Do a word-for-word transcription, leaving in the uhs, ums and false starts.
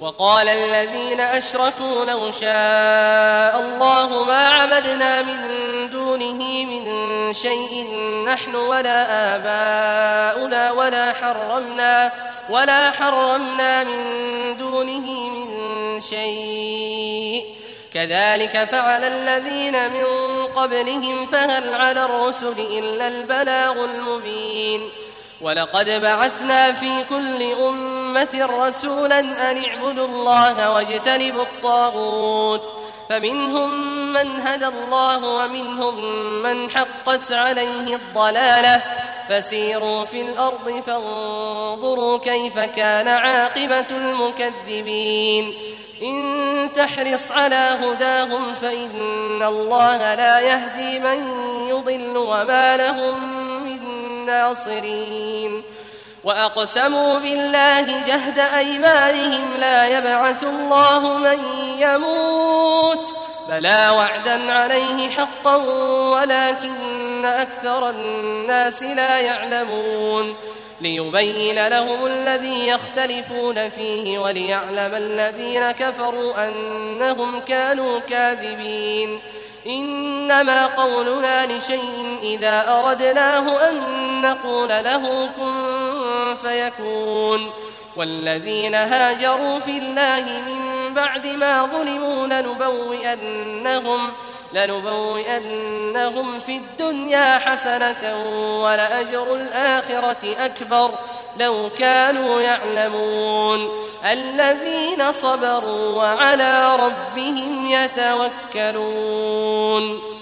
وقال الذين أشركوا لو شاء الله ما عبدنا من دونه من شيء نحن ولا آباؤنا ولا حرمنا ولا حرمنا من دونه من شيء كذلك فعل الذين من قبلهم فهل على الرسل إلا البلاغ المبين ولقد بعثنا في كل أمة رسولا أن اعبدوا الله واجتنبوا الطاغوت فمنهم من هدى الله ومنهم من حقت عليه الضلالة فسيروا في الأرض فانظروا كيف كان عاقبة المكذبين إن تحرص على هداهم فإن الله لا يهدي من يضل وما لهم من ناصرين وأقسموا بالله جهد أيمانهم لا يبعث الله من يموت بلى وعدا عليه حقا ولكن أكثر الناس لا يعلمون ليبين لهم الذي يختلفون فيه وليعلم الذين كفروا أنهم كانوا كاذبين إنما قولنا لشيء إذا أردناه أن نقول له كن فيكون والذين هاجروا في الله من بعد ما ظلموا لنبوئنهم لنبوئنهم في الدنيا حسنة ولأجر الآخرة أكبر لو كانوا يعلمون الذين صبروا وعلى ربهم يتوكلون.